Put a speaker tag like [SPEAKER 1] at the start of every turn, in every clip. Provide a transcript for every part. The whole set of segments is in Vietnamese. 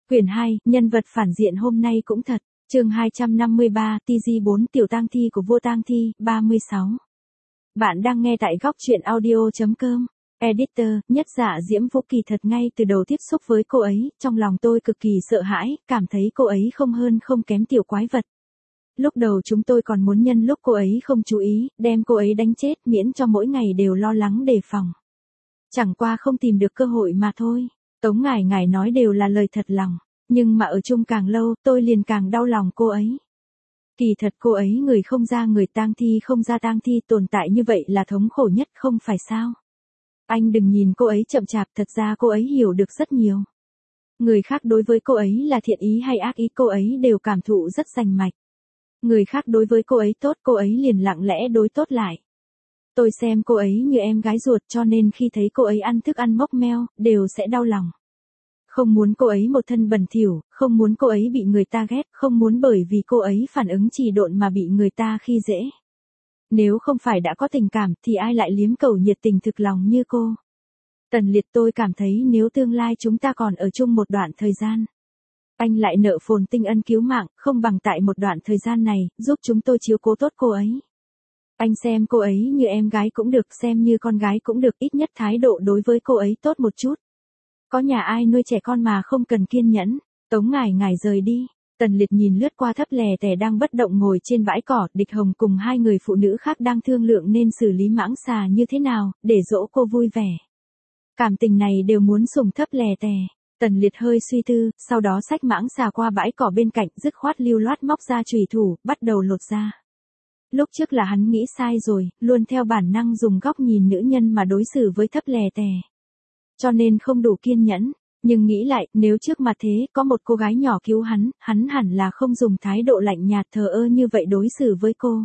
[SPEAKER 1] Quyển 2, nhân vật phản diện hôm nay cũng thật. Chương 253, TG4 tiểu tang thi của vua tang thi, 36. Bạn đang nghe tại góc truyện audio.com. Editor, Nhất Dạ Diễm Vũ. Kỳ thật ngay từ đầu tiếp xúc với cô ấy, trong lòng tôi cực kỳ sợ hãi, cảm thấy cô ấy không hơn không kém tiểu quái vật. Lúc đầu chúng tôi còn muốn nhân lúc cô ấy không chú ý, đem cô ấy đánh chết miễn cho mỗi ngày đều lo lắng đề phòng. Chẳng qua không tìm được cơ hội mà thôi. Tống Ngải nói đều là lời thật lòng, nhưng mà ở chung càng lâu, tôi liền càng đau lòng cô ấy. Kỳ thật cô ấy người không ra người, tang thi không ra tang thi, tồn tại như vậy là thống khổ nhất không phải sao? Anh đừng nhìn cô ấy chậm chạp, thật ra cô ấy hiểu được rất nhiều. Người khác đối với cô ấy là thiện ý hay ác ý, cô ấy đều cảm thụ rất rành mạch. Người khác đối với cô ấy tốt, cô ấy liền lặng lẽ đối tốt lại. Tôi xem cô ấy như em gái ruột, cho nên khi thấy cô ấy ăn thức ăn mốc meo, đều sẽ đau lòng. Không muốn cô ấy một thân bẩn thỉu, không muốn cô ấy bị người ta ghét, không muốn bởi vì cô ấy phản ứng trì độn mà bị người ta khi dễ. Nếu không phải đã có tình cảm thì ai lại liếm cầu nhiệt tình thực lòng như cô. Tần Liệt, tôi cảm thấy nếu tương lai chúng ta còn ở chung một đoạn thời gian, anh lại nợ Phồn Tinh ân cứu mạng, không bằng tại một đoạn thời gian này, giúp chúng tôi chiếu cố tốt cô ấy. Anh xem cô ấy như em gái cũng được, xem như con gái cũng được, ít nhất thái độ đối với cô ấy tốt một chút. Có nhà ai nuôi trẻ con mà không cần kiên nhẫn. Tống Ngải rời đi. Tần Liệt nhìn lướt qua Thấp Lè Tè đang bất động ngồi trên bãi cỏ, Địch Hồng cùng hai người phụ nữ khác đang thương lượng nên xử lý mãng xà như thế nào, để dỗ cô vui vẻ. Cảm tình này đều muốn sủng Thấp Lè Tè. Tần Liệt hơi suy tư, sau đó xách mãng xà qua bãi cỏ bên cạnh, dứt khoát lưu loát móc ra chùy thủ, bắt đầu lột ra. Lúc trước là hắn nghĩ sai rồi, luôn theo bản năng dùng góc nhìn nữ nhân mà đối xử với Thấp Lè Tè. Cho nên không đủ kiên nhẫn, nhưng nghĩ lại, nếu trước mặt thế, có một cô gái nhỏ cứu hắn, hắn hẳn là không dùng thái độ lạnh nhạt thờ ơ như vậy đối xử với cô.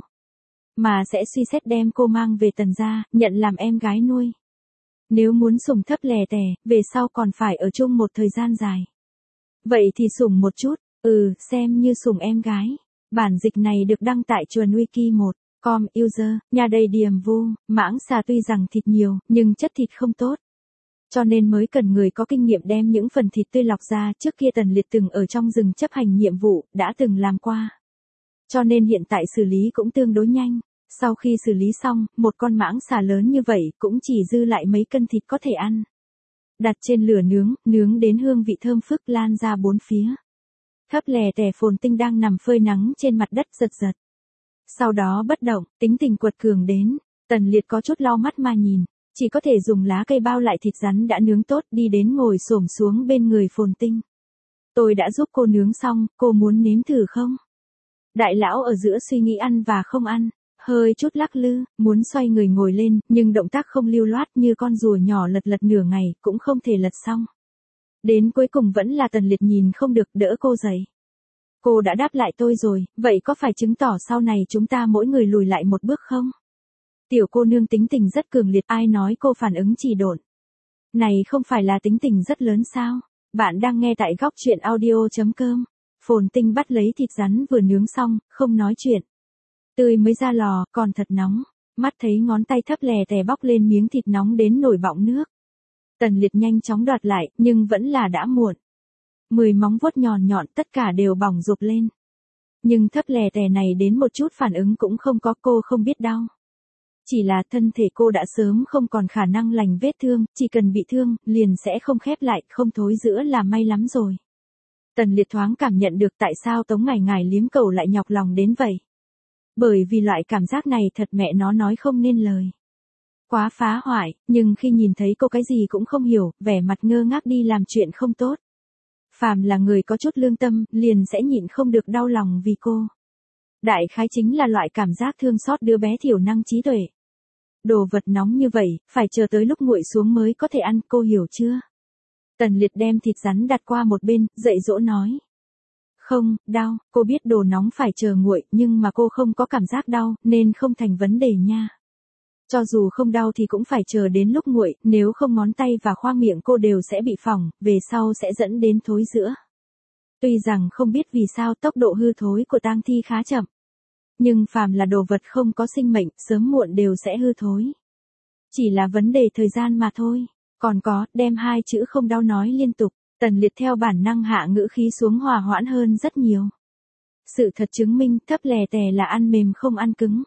[SPEAKER 1] Mà sẽ suy xét đem cô mang về Tần gia, nhận làm em gái nuôi. Nếu muốn sủng Thấp Lè Tè, về sau còn phải ở chung một thời gian dài. Vậy thì sủng một chút, xem như sủng em gái. Bản dịch này được đăng tại Chuồn Wiki 1.com, user, nhà đầy điềm vu, mãng xà tuy rằng thịt nhiều, nhưng chất thịt không tốt. Cho nên mới cần người có kinh nghiệm đem những phần thịt tươi lọc ra, trước kia Tần Liệt từng ở trong rừng chấp hành nhiệm vụ, đã từng làm qua. Cho nên hiện tại xử lý cũng tương đối nhanh. Sau khi xử lý xong, một con mãng xà lớn như vậy cũng chỉ dư lại mấy cân thịt có thể ăn. Đặt trên lửa nướng đến hương vị thơm phức lan ra bốn phía. Thấp Lè Tè Phồn Tinh đang nằm phơi nắng trên mặt đất giật. Sau đó bất động, tính tình quật cường đến. Tần Liệt có chút lau mắt mà nhìn. Chỉ có thể dùng lá cây bao lại thịt rắn đã nướng tốt, đi đến ngồi xổm xuống bên người Phồn Tinh. Tôi đã giúp cô nướng xong, cô muốn nếm thử không? Đại lão ở giữa suy nghĩ ăn và không ăn, hơi chút lắc lư, muốn xoay người ngồi lên, nhưng động tác không lưu loát như con rùa nhỏ lật nửa ngày, cũng không thể lật xong. Đến cuối cùng vẫn là Tần Liệt nhìn không được, đỡ cô dậy. Cô đã đáp lại tôi rồi, vậy có phải chứng tỏ sau này chúng ta mỗi người lùi lại một bước không? Tiểu cô nương tính tình rất cường liệt, ai nói cô phản ứng trì độn. Này không phải là tính tình rất lớn sao? Bạn đang nghe tại góc truyện audio.com. Phồn Tinh bắt lấy thịt rắn vừa nướng xong, không nói chuyện. Tươi mới ra lò, còn thật nóng. Mắt thấy ngón tay Thấp Lè Tè bóc lên miếng thịt nóng đến nổi bọng nước. Tần Liệt nhanh chóng đoạt lại, nhưng vẫn là đã muộn. 10 móng vuốt nhọn tất cả đều bỏng rộp lên. Nhưng Thấp Lè Tè này đến một chút phản ứng cũng không có, cô không biết đau. Chỉ là thân thể cô đã sớm không còn khả năng lành vết thương, chỉ cần bị thương, liền sẽ không khép lại, không thối rữa là may lắm rồi. Tần Liệt thoáng cảm nhận được tại sao Tống Ngải liếm cầu lại nhọc lòng đến vậy. Bởi vì loại cảm giác này thật mẹ nó nói không nên lời. Quá phá hoại, nhưng khi nhìn thấy cô cái gì cũng không hiểu, vẻ mặt ngơ ngác đi làm chuyện không tốt. Phàm là người có chút lương tâm, liền sẽ nhịn không được đau lòng vì cô. Đại khái chính là loại cảm giác thương xót đứa bé thiểu năng trí tuệ. Đồ vật nóng như vậy, phải chờ tới lúc nguội xuống mới có thể ăn, cô hiểu chưa? Tần Liệt đem thịt rắn đặt qua một bên, dạy dỗ nói. Không, đau, cô biết đồ nóng phải chờ nguội, nhưng mà cô không có cảm giác đau, nên không thành vấn đề nha. Cho dù không đau thì cũng phải chờ đến lúc nguội, nếu không ngón tay và khoang miệng cô đều sẽ bị phỏng, về sau sẽ dẫn đến thối rữa. Tuy rằng không biết vì sao tốc độ hư thối của tang thi khá chậm. Nhưng phàm là đồ vật không có sinh mệnh, sớm muộn đều sẽ hư thối. Chỉ là vấn đề thời gian mà thôi. Còn có, đem hai chữ không đau nói liên tục. Tần Liệt theo bản năng hạ ngữ khí xuống hòa hoãn hơn rất nhiều. Sự thật chứng minh thấp lè tè là ăn mềm không ăn cứng.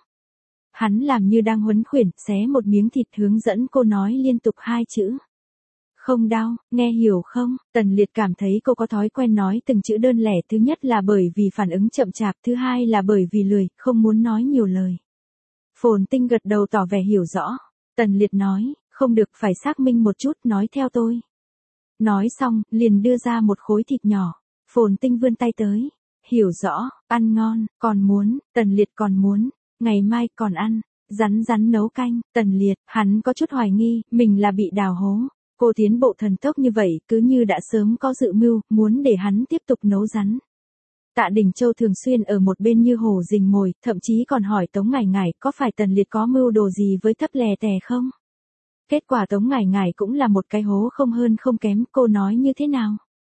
[SPEAKER 1] Hắn làm như đang huấn khuyển, xé một miếng thịt hướng dẫn cô nói liên tục 2 chữ. Không đau, nghe hiểu không? Tần Liệt cảm thấy cô có thói quen nói từng chữ đơn lẻ, thứ nhất là bởi vì phản ứng chậm chạp, thứ hai là bởi vì lười, không muốn nói nhiều lời. Phồn Tinh gật đầu tỏ vẻ hiểu rõ. Tần Liệt nói, không được, phải xác minh một chút, nói theo tôi. Nói xong, liền đưa ra một khối thịt nhỏ. Phồn Tinh vươn tay tới. Hiểu rõ, ăn ngon, còn muốn, Tần Liệt còn muốn, ngày mai còn ăn, rắn nấu canh, Tần Liệt, hắn có chút hoài nghi, mình là bị đào hố. Cô tiến bộ thần tốc như vậy, cứ như đã sớm có dự mưu, muốn để hắn tiếp tục nấu rắn. Tạ Đình Châu thường xuyên ở một bên như hổ rình mồi, thậm chí còn hỏi Tống Ngải Ngải có phải Tần Liệt có mưu đồ gì với thấp lè tè không? Kết quả Tống Ngải Ngải cũng là một cái hố không hơn không kém, cô nói như thế nào?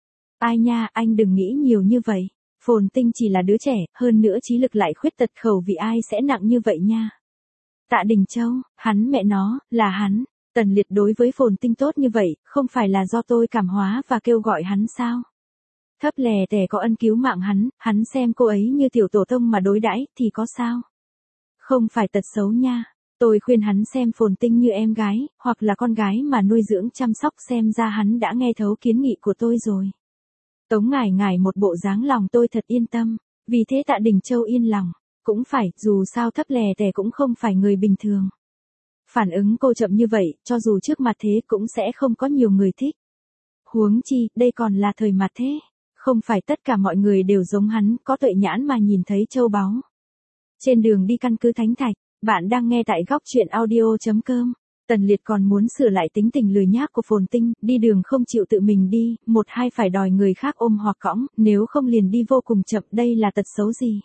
[SPEAKER 1] Ai nha, anh đừng nghĩ nhiều như vậy. Phồn Tinh chỉ là đứa trẻ, hơn nữa trí lực lại khuyết tật, khẩu vị ai sẽ nặng như vậy nha. Tạ Đình Châu, hắn mẹ nó, là hắn. Tần Liệt đối với Phồn Tinh tốt như vậy, không phải là do tôi cảm hóa và kêu gọi hắn sao? Thấp lè tè có ân cứu mạng hắn xem cô ấy như tiểu tổ tông mà đối đãi thì có sao? Không phải tật xấu nha. Tôi khuyên hắn xem Phồn Tinh như em gái, hoặc là con gái mà nuôi dưỡng chăm sóc, xem ra hắn đã nghe thấu kiến nghị của tôi rồi. Tống Ngải Ngải một bộ dáng lòng tôi thật yên tâm, vì thế Tạ Đình Châu yên lòng, cũng phải, dù sao thấp lè tè cũng không phải người bình thường. Phản ứng cô chậm như vậy, cho dù trước mặt thế cũng sẽ không có nhiều người thích. Huống chi, đây còn là thời mặt thế, không phải tất cả mọi người đều giống hắn, có tuệ nhãn mà nhìn thấy châu báu. Trên đường đi căn cứ Thánh Thạch, bạn đang nghe tại góc truyện audio.com. Tần Liệt còn muốn sửa lại tính tình lười nhác của Phồn Tinh, đi đường không chịu tự mình đi, một hai phải đòi người khác ôm hoặc cõng, nếu không liền đi vô cùng chậm, đây là tật xấu gì?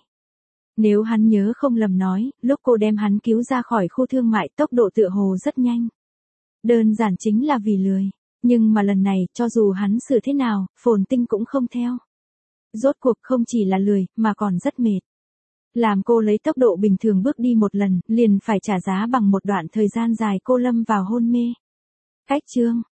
[SPEAKER 1] Nếu hắn nhớ không lầm nói, lúc cô đem hắn cứu ra khỏi khu thương mại, tốc độ tựa hồ rất nhanh. Đơn giản chính là vì lười, nhưng mà lần này, cho dù hắn sửa thế nào, Phồn Tinh cũng không theo. Rốt cuộc không chỉ là lười, mà còn rất mệt. Làm cô lấy tốc độ bình thường bước đi một lần, liền phải trả giá bằng một đoạn thời gian dài cô lâm vào hôn mê. Cách chương